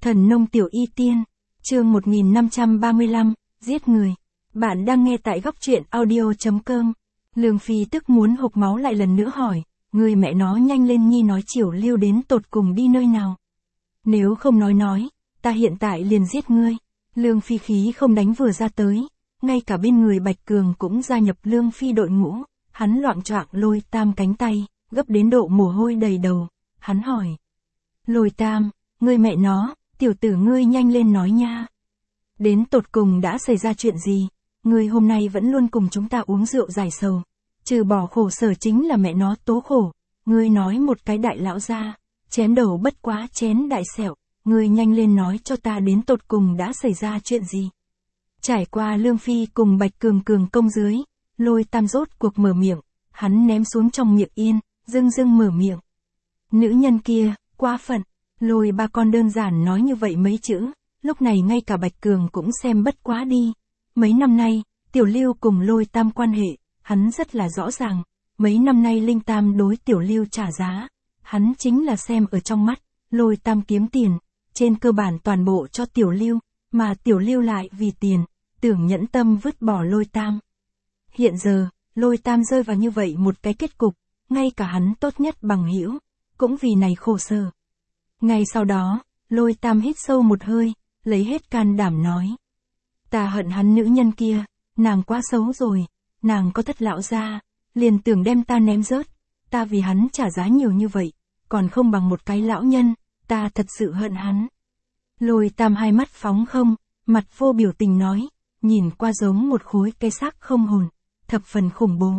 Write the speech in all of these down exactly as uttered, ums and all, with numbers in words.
Thần nông tiểu y tiên, chương một nghìn năm trăm ba mươi lăm, giết người. Bạn đang nghe tại góc truyện audio.com. Lương Phi tức muốn hộc máu lại lần nữa hỏi, người mẹ nó nhanh lên nhi nói Chiểu Lưu đến tột cùng đi nơi nào. Nếu không nói nói, ta hiện tại liền giết ngươi. Lương Phi khí không đánh vừa ra tới, ngay cả bên người Bạch Cường cũng gia nhập Lương Phi đội ngũ, hắn loạng choạng Lôi Tam cánh tay, gấp đến độ mồ hôi đầy đầu, hắn hỏi. Lôi Tam, ngươi mẹ nó, tiểu tử ngươi nhanh lên nói nha. Đến tột cùng đã xảy ra chuyện gì, ngươi hôm nay vẫn luôn cùng chúng ta uống rượu giải sầu, trừ bỏ khổ sở chính là mẹ nó tố khổ, ngươi nói một cái đại lão gia, chén đầu bất quá chén đại sẹo, ngươi nhanh lên nói cho ta đến tột cùng đã xảy ra chuyện gì. Trải qua Lương Phi cùng Bạch Cường cường công dưới, Lôi Tam rốt cuộc mở miệng, hắn ném xuống trong miệng yên, dưng dưng mở miệng. Nữ nhân kia, quá phận, Lôi ba con đơn giản nói như vậy mấy chữ, lúc này ngay cả Bạch Cường cũng xem bất quá đi. Mấy năm nay, Tiểu Lưu cùng Lôi Tam quan hệ, hắn rất là rõ ràng, mấy năm nay Linh Tam đối Tiểu Lưu trả giá, hắn chính là xem ở trong mắt, Lôi Tam kiếm tiền, trên cơ bản toàn bộ cho Tiểu Lưu, mà Tiểu Lưu lại vì tiền, tưởng nhẫn tâm vứt bỏ Lôi Tam. Hiện giờ, Lôi Tam rơi vào như vậy một cái kết cục, ngay cả hắn tốt nhất bằng hữu cũng vì này khổ sở. Ngay sau đó, Lôi Tam hít sâu một hơi, lấy hết can đảm nói. Ta hận hắn nữ nhân kia, nàng quá xấu rồi, nàng có thất lão gia, liền tưởng đem ta ném rớt, ta vì hắn trả giá nhiều như vậy, còn không bằng một cái lão nhân, ta thật sự hận hắn. Lôi Tam hai mắt phóng không, mặt vô biểu tình nói, nhìn qua giống một khối cây xác không hồn, thập phần khủng bố.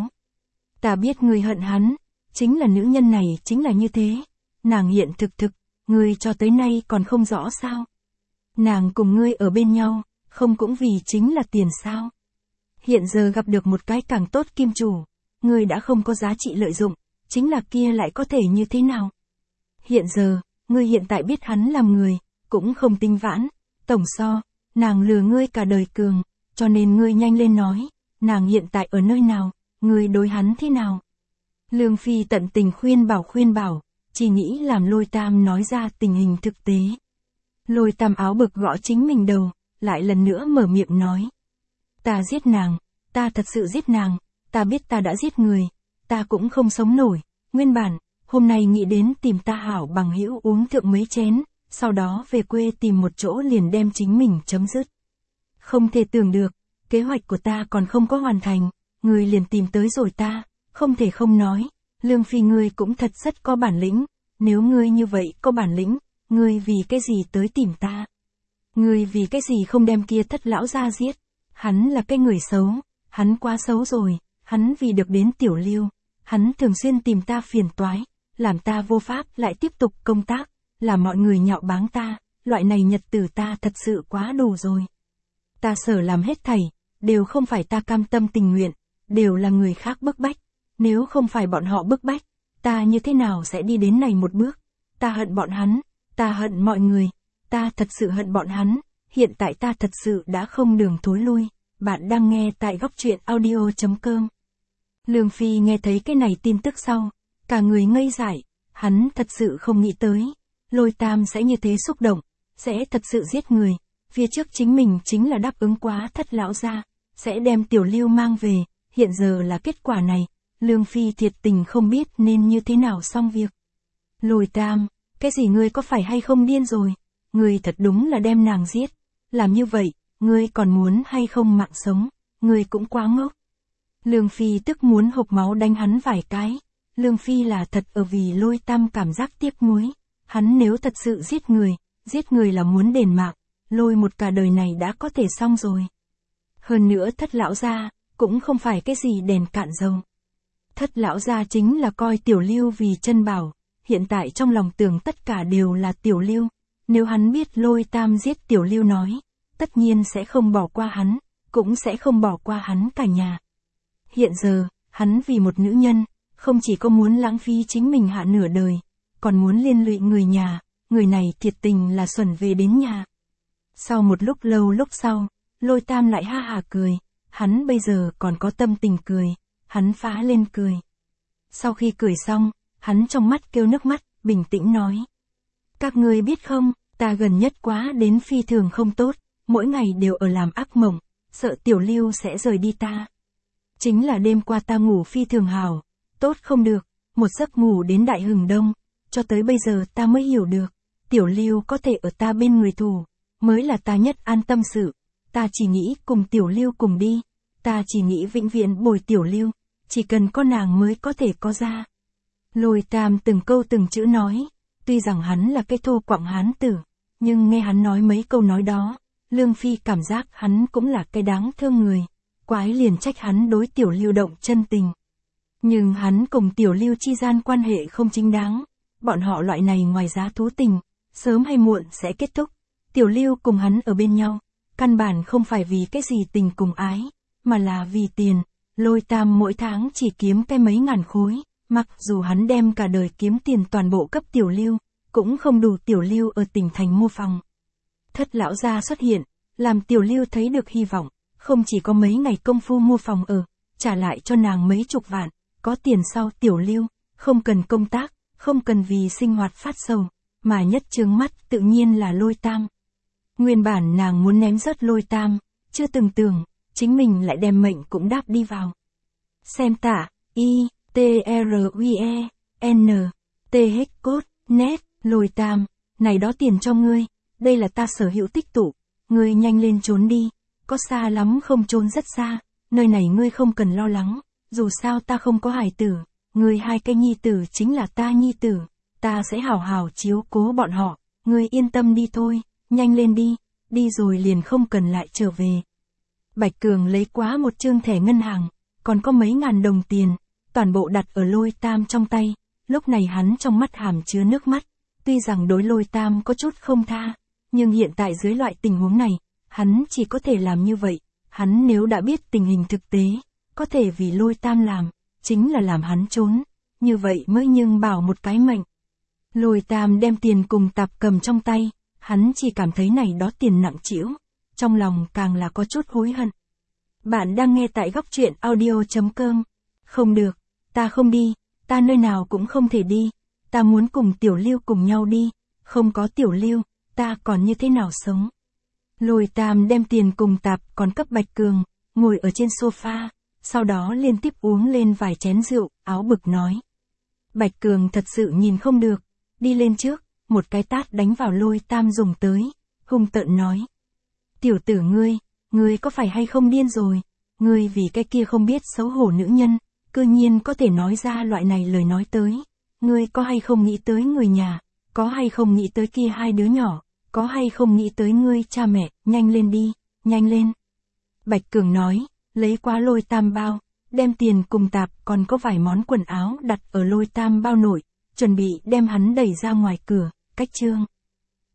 Ta biết người hận hắn, chính là nữ nhân này chính là như thế, nàng hiện thực thực, ngươi cho tới nay còn không rõ sao. Nàng cùng ngươi ở bên nhau, không cũng vì chính là tiền sao. Hiện giờ gặp được một cái càng tốt kim chủ, ngươi đã không có giá trị lợi dụng, chính là kia lại có thể như thế nào. Hiện giờ, ngươi hiện tại biết hắn làm người, cũng không tinh vãn, tổng so, nàng lừa ngươi cả đời cường, cho nên ngươi nhanh lên nói, nàng hiện tại ở nơi nào, ngươi đối hắn thế nào. Lương Phi tận tình khuyên bảo khuyên bảo, chỉ nghĩ làm Lôi Tam nói ra tình hình thực tế. Lôi Tam áo bực gõ chính mình đầu, lại lần nữa mở miệng nói. Ta giết nàng, ta thật sự giết nàng, ta biết ta đã giết người, ta cũng không sống nổi, nguyên bản, hôm nay nghĩ đến tìm ta hảo bằng hữu uống thượng mấy chén, sau đó về quê tìm một chỗ liền đem chính mình chấm dứt. Không thể tưởng được, kế hoạch của ta còn không có hoàn thành, người liền tìm tới rồi ta, không thể không nói, Lương Phi ngươi cũng thật rất có bản lĩnh, nếu ngươi như vậy có bản lĩnh, ngươi vì cái gì tới tìm ta? Ngươi vì cái gì không đem kia thất lão ra giết? Hắn là cái người xấu, hắn quá xấu rồi, hắn vì được đến Tiểu Lưu, hắn thường xuyên tìm ta phiền toái, làm ta vô pháp lại tiếp tục công tác, làm mọi người nhạo báng ta, loại này nhật tử ta thật sự quá đủ rồi. Ta sở làm hết thảy, đều không phải ta cam tâm tình nguyện, đều là người khác bức bách, nếu không phải bọn họ bức bách, ta như thế nào sẽ đi đến này một bước? Ta hận bọn hắn, ta hận mọi người, ta thật sự hận bọn hắn, hiện tại ta thật sự đã không đường thối lui. Bạn đang nghe tại góc truyện audio.com. Lương Phi nghe thấy cái này tin tức sau, cả người ngây dại, hắn thật sự không nghĩ tới, Lôi Tam sẽ như thế xúc động, sẽ thật sự giết người, phía trước chính mình chính là đáp ứng quá thất lão gia, sẽ đem Tiểu Lưu mang về, hiện giờ là kết quả này, Lương Phi thiệt tình không biết nên như thế nào xong việc. Lôi Tam, cái gì ngươi có phải hay không điên rồi, ngươi thật đúng là đem nàng giết, làm như vậy, ngươi còn muốn hay không mạng sống, ngươi cũng quá ngốc. Lương Phi tức muốn hộc máu đánh hắn vài cái, Lương Phi là thật ở vì Lôi Tam cảm giác tiếc nuối, hắn nếu thật sự giết người, giết người là muốn đền mạng, Lôi một cả đời này đã có thể xong rồi. Hơn nữa thất lão gia, cũng không phải cái gì đèn cạn dầu. Thất lão gia chính là coi Tiểu Lưu vì chân bảo, hiện tại trong lòng tưởng tất cả đều là Tiểu Lưu, nếu hắn biết Lôi Tam giết Tiểu Lưu nói, tất nhiên sẽ không bỏ qua hắn, cũng sẽ không bỏ qua hắn cả nhà. Hiện giờ, hắn vì một nữ nhân, không chỉ có muốn lãng phí chính mình hạ nửa đời, còn muốn liên lụy người nhà, người này thiệt tình là xuẩn về đến nhà. Sau một lúc lâu lúc sau, Lôi Tam lại ha hà cười, hắn bây giờ còn có tâm tình cười, hắn phá lên cười. Sau khi cười xong, hắn trong mắt kêu nước mắt, bình tĩnh nói. Các ngươi biết không, Ta gần nhất quá đến phi thường không tốt, mỗi ngày đều ở làm ác mộng, sợ Tiểu Lưu sẽ rời đi ta. Chính là đêm qua ta ngủ phi thường hào, tốt không được, một giấc ngủ đến đại hừng đông, cho tới bây giờ ta mới hiểu được, Tiểu Lưu có thể ở ta bên người thủ, mới là ta nhất an tâm sự, ta chỉ nghĩ cùng Tiểu Lưu cùng đi, ta chỉ nghĩ vĩnh viễn bồi Tiểu Lưu, chỉ cần có nàng mới có thể có ra. Lôi Tam từng câu từng chữ nói, tuy rằng hắn là cái thô quặng hán tử, nhưng nghe hắn nói mấy câu nói đó, Lương Phi cảm giác hắn cũng là cái đáng thương người, quái liền trách hắn đối Tiểu Lưu động chân tình. Nhưng hắn cùng Tiểu Lưu chi gian quan hệ không chính đáng, bọn họ loại này ngoài giá thú tình, sớm hay muộn sẽ kết thúc, Tiểu Lưu cùng hắn ở bên nhau, căn bản không phải vì cái gì tình cùng ái, mà là vì tiền. Lôi Tam mỗi tháng chỉ kiếm cái mấy ngàn khối, mặc dù hắn đem cả đời kiếm tiền toàn bộ cấp Tiểu Lưu, cũng không đủ Tiểu Lưu ở tỉnh thành mua phòng. Thất lão gia xuất hiện, làm Tiểu Lưu thấy được hy vọng, không chỉ có mấy ngày công phu mua phòng ở, trả lại cho nàng mấy chục vạn, có tiền sau Tiểu Lưu, không cần công tác, không cần vì sinh hoạt phát sầu, mà nhất chướng mắt tự nhiên là Lôi Tam. Nguyên bản nàng muốn ném rớt Lôi Tam, chưa từng tưởng, chính mình lại đem mệnh cũng đáp đi vào. Xem tả, I, T R U E, N, T H code, net, Lôi Tam, này đó tiền cho ngươi, đây là ta sở hữu tích tụ, ngươi nhanh lên trốn đi, có xa lắm không trốn rất xa, nơi này ngươi không cần lo lắng, dù sao ta không có hài tử, ngươi hai cái nhi tử chính là ta nhi tử, ta sẽ hào hào chiếu cố bọn họ, ngươi yên tâm đi thôi, nhanh lên đi, đi rồi liền không cần lại trở về. Bạch Cường lấy quá một trương thẻ ngân hàng, còn có mấy ngàn đồng tiền, toàn bộ đặt ở Lôi Tam trong tay, lúc này hắn trong mắt hàm chứa nước mắt, tuy rằng đối Lôi Tam có chút không tha, nhưng hiện tại dưới loại tình huống này, hắn chỉ có thể làm như vậy, hắn nếu đã biết tình hình thực tế, có thể vì Lôi Tam làm, chính là làm hắn trốn, như vậy mới nhưng bảo một cái mệnh. Lôi Tam đem tiền cùng tạp cầm trong tay, hắn chỉ cảm thấy này đó tiền nặng trĩu, trong lòng càng là có chút hối hận. Bạn đang nghe tại góc truyện audio chấm com. Không được, ta không đi, ta nơi nào cũng không thể đi, ta muốn cùng Tiểu Lưu cùng nhau đi, không có Tiểu Lưu, ta còn như thế nào sống. Lôi Tam đem tiền cùng tạp còn cấp Bạch Cường, ngồi ở trên sofa, sau đó liên tiếp uống lên vài chén rượu, áo bực nói. Bạch Cường thật sự nhìn không được, đi lên trước, một cái tát đánh vào Lôi Tam dùng tới, hung tợn nói. Tiểu tử ngươi, ngươi có phải hay không điên rồi, ngươi vì cái kia không biết xấu hổ nữ nhân, cư nhiên có thể nói ra loại này lời nói tới, ngươi có hay không nghĩ tới người nhà, có hay không nghĩ tới kia hai đứa nhỏ, có hay không nghĩ tới ngươi cha mẹ, nhanh lên đi, nhanh lên. Bạch Cường nói, lấy quá Lôi Tam bao, đem tiền cùng tạp còn có vài món quần áo đặt ở Lôi Tam bao nội, chuẩn bị đem hắn đẩy ra ngoài cửa, cách chương.